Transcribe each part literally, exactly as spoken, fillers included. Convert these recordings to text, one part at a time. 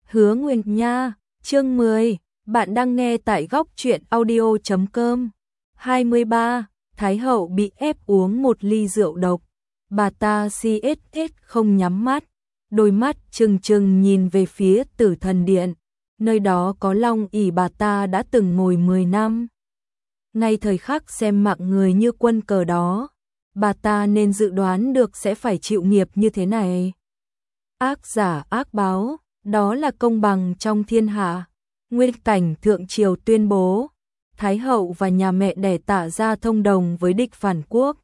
Hứa Nguyên Nha, chương mười, bạn đang nghe tại góc truyện audio chấm com. hai mươi ba, Thái hậu bị ép uống một ly rượu độc. Bà ta si ết ết không nhắm mắt, đôi mắt trừng trừng nhìn về phía Tử Thần Điện, nơi đó có long ỷ bà ta đã từng ngồi mười năm. Ngay thời khắc xem mạng người như quân cờ đó, bà ta nên dự đoán được sẽ phải chịu nghiệp như thế này. Ác giả ác báo, đó là công bằng trong thiên hạ. Nguyên Cảnh thượng triều tuyên bố, Thái hậu và nhà mẹ đẻ Tạ gia thông đồng với địch phản quốc,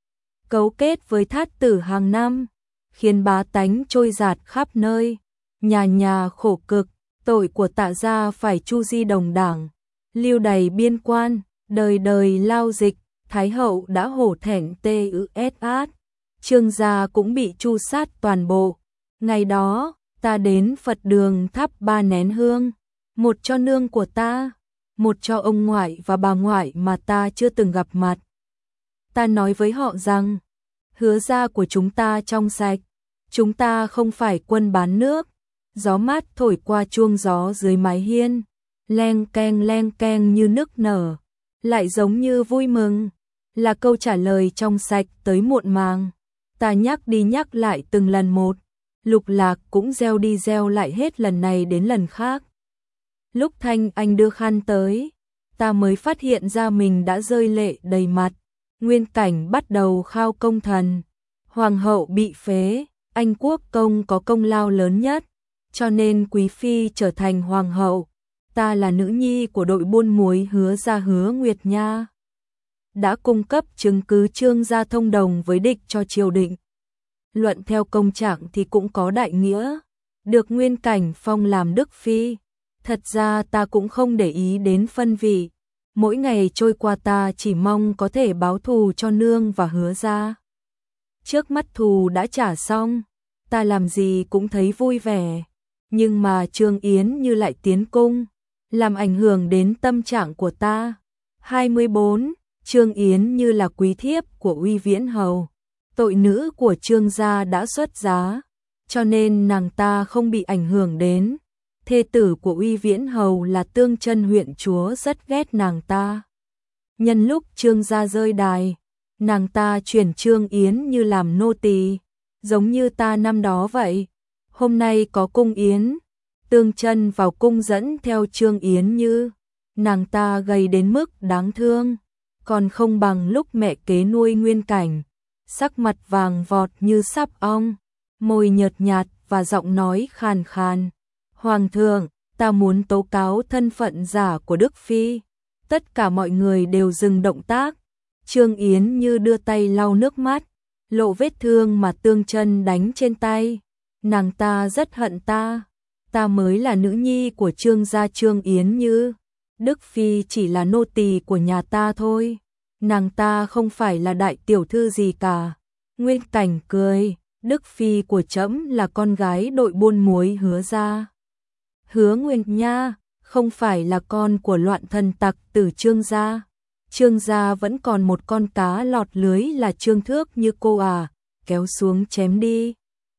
cấu kết với thát tử hàng năm, khiến bá tánh trôi dạt khắp nơi, nhà nhà khổ cực, tội của Tạ gia phải chu di đồng đảng, lưu đày biên quan, đời đời lao dịch. Thái hậu đã hổ thẹn tê ư ét át, Trương gia cũng bị chu sát toàn bộ. Ngày đó, ta đến Phật đường thắp ba nén hương, một cho nương của ta, một cho ông ngoại và bà ngoại mà ta chưa từng gặp mặt. Ta nói với họ rằng, Hứa gia của chúng ta trong sạch, chúng ta không phải quân bán nước. Gió mát thổi qua chuông gió dưới mái hiên, leng keng leng keng như nức nở, lại giống như vui mừng, là câu trả lời trong sạch tới muộn màng. Ta nhắc đi nhắc lại từng lần một, Lục Lạc cũng gieo đi gieo lại hết lần này đến lần khác. Lúc Thanh Anh đưa khăn tới, ta mới phát hiện ra mình đã rơi lệ đầy mặt. Nguyên Cảnh bắt đầu khao công thần, hoàng hậu bị phế, anh quốc công có công lao lớn nhất, cho nên quý phi trở thành hoàng hậu. Ta là nữ nhi của đội buôn muối Hứa gia Hứa Nguyệt Nha, đã cung cấp chứng cứ Trương gia thông đồng với địch cho triều đình. Luận theo công trạng thì cũng có đại nghĩa, được Nguyên Cảnh phong làm đức phi. Thật ra ta cũng không để ý đến phân vị, mỗi ngày trôi qua ta chỉ mong có thể báo thù cho nương và Hứa gia. Trước mắt thù đã trả xong, ta làm gì cũng thấy vui vẻ, nhưng mà Trương Yến như lại tiến cung, làm ảnh hưởng đến tâm trạng của ta. hai mươi bốn, Trương Yến như là quý thiếp của Uy Viễn hầu, tội nữ của Trương gia đã xuất giá, cho nên nàng ta không bị ảnh hưởng đến. Thê tử của Uy Viễn hầu là Tương Chân huyện chúa rất ghét nàng ta. Nhân lúc Trương gia rơi đài, nàng ta chuyển Trương Yến như làm nô tỳ, giống như ta năm đó vậy. Hôm nay có cung yến, Tương Chân vào cung dẫn theo Trương Yến Như, nàng ta gầy đến mức đáng thương, còn không bằng lúc mẹ kế nuôi Nguyên Cảnh, sắc mặt vàng vọt như sắp ong, môi nhợt nhạt và giọng nói khàn khàn. Hoàng thượng, ta muốn tố cáo thân phận giả của Đức Phi. Tất cả mọi người đều dừng động tác. Trương Yến Như đưa tay lau nước mắt, lộ vết thương mà Tương Chân đánh trên tay. Nàng ta rất hận ta, ta mới là nữ nhi của Trương gia Trương Yến Như. Đức Phi chỉ là nô tỳ của nhà ta thôi, nàng ta không phải là đại tiểu thư gì cả. Nguyên Cảnh cười, Đức Phi của trẫm là con gái đội buôn muối Hứa gia. Hứa Nguyên Nha, không phải là con của loạn thần tặc tử Trương gia. Trương gia vẫn còn một con cá lọt lưới là Trương Thước như cô à, kéo xuống chém đi.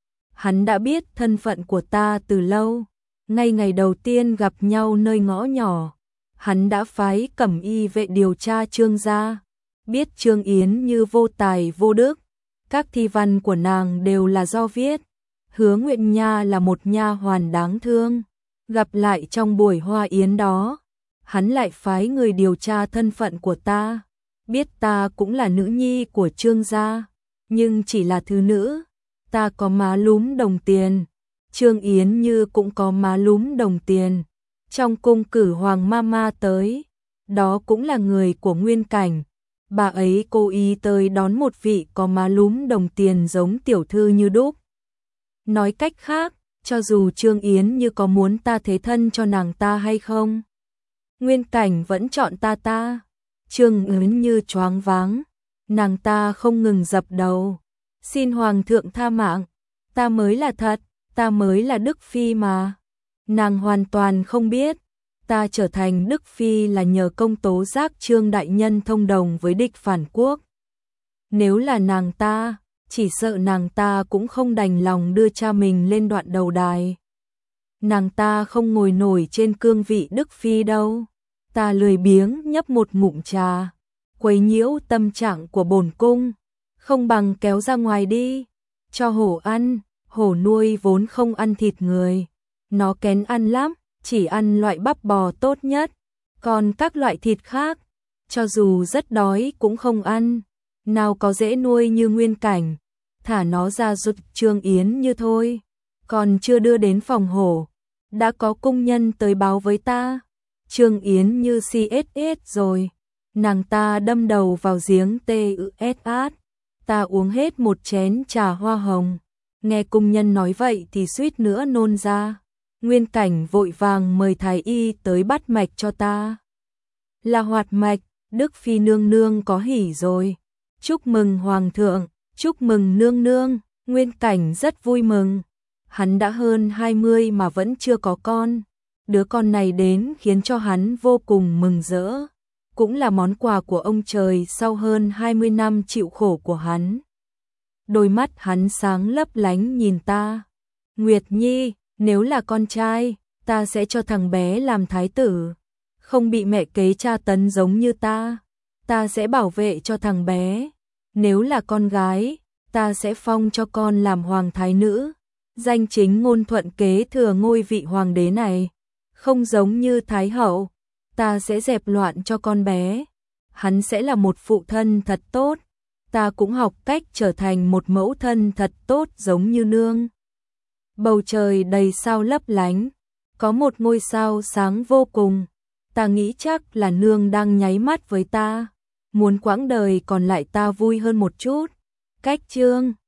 Hắn đã biết thân phận của ta từ lâu, ngay ngày đầu tiên gặp nhau nơi ngõ nhỏ, hắn đã phái cẩm y vệ điều tra Trương gia, biết Trương Yến Như vô tài vô đức, các thi văn của nàng đều là do viết. Hứa Nguyện Nha là một nha hoàn đáng thương, gặp lại trong buổi hoa yến đó, hắn lại phái người điều tra thân phận của ta, biết ta cũng là nữ nhi của Trương gia, nhưng chỉ là thứ nữ. Ta có má lúm đồng tiền, Trương Yến Như cũng có má lúm đồng tiền. Trong cung cử Hoàng Mama tới, đó cũng là người của Nguyên Cảnh. Bà ấy cố ý tới đón một vị có má lúm đồng tiền giống tiểu thư như đúc. Nói cách khác, cho dù Trương Yến Như có muốn ta thế thân cho nàng ta hay không, Nguyên Cảnh vẫn chọn ta ta. Trương Yến Như choáng váng, nàng ta không ngừng dập đầu. Xin Hoàng thượng tha mạng, ta mới là thật, ta mới là Đức Phi mà. Nàng hoàn toàn không biết, ta trở thành Đức Phi là nhờ công tố giác Trương đại nhân thông đồng với địch phản quốc. Nếu là nàng ta, chỉ sợ nàng ta cũng không đành lòng đưa cha mình lên đoạn đầu đài. nàng ta không ngồi nổi trên cương vị Đức Phi đâu. Ta lười biếng nhấp một ngụm trà, quấy nhiễu tâm trạng của bổn cung, không bằng kéo ra ngoài đi, cho hổ ăn. Hổ nuôi vốn không ăn thịt người, nó kén ăn lắm, chỉ ăn loại bắp bò tốt nhất, còn các loại thịt khác, cho dù rất đói cũng không ăn. Nào có dễ nuôi như Nguyên Cảnh, thả nó ra giúp Trương Yến như thôi. Còn chưa đưa đến phòng hổ, đã có cung nhân tới báo với ta, Trương Yến như xê ét ét rồi. Nàng ta đâm đầu vào giếng tê ét át, ta uống hết một chén trà hoa hồng. Nghe cung nhân nói vậy thì suýt nữa nôn ra. Nguyên Cảnh vội vàng mời thái y tới bắt mạch cho ta. Là hoạt mạch, Đức Phi nương nương có hỉ rồi. Chúc mừng hoàng thượng, chúc mừng nương nương. Nguyên Cảnh rất vui mừng. Hắn đã hơn hai mươi mà vẫn chưa có con. Đứa con này đến khiến cho hắn vô cùng mừng rỡ. Cũng là món quà của ông trời sau hơn hai mươi năm chịu khổ của hắn. Đôi mắt hắn sáng lấp lánh nhìn ta. Nguyệt Nhi, nếu là con trai, ta sẽ cho thằng bé làm thái tử. Không bị mẹ kế tra tấn giống như ta. Ta sẽ bảo vệ cho thằng bé. Nếu là con gái, ta sẽ phong cho con làm hoàng thái nữ. Danh chính ngôn thuận kế thừa ngôi vị hoàng đế này. Không giống như thái hậu, ta sẽ dẹp loạn cho con bé. Hắn sẽ là một phụ thân thật tốt. Ta cũng học cách trở thành một mẫu thân thật tốt giống như nương. Bầu trời đầy sao lấp lánh, có một ngôi sao sáng vô cùng. Ta nghĩ chắc là nương đang nháy mắt với ta, muốn quãng đời còn lại ta vui hơn một chút. Cách chương